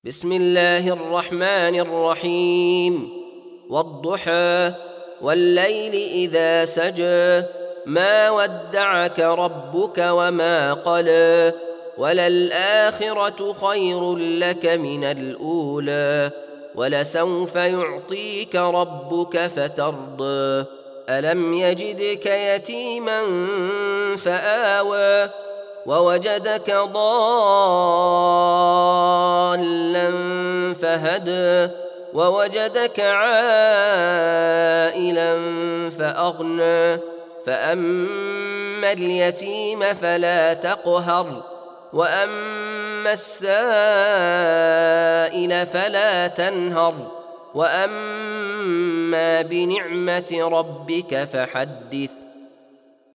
بسم الله الرحمن الرحيم والضحى والليل إذا سجى ما ودعك ربك وما قلى وللآخرة خير لك من الأولى ولسوف يعطيك ربك فترضى ألم يجدك يتيما فآوى ووجدك ضالا فهدى ووجدك عائلا فأغنى فأما اليتيم فلا تقهر وأما السائل فلا تنهر وأما بنعمة ربك فحدث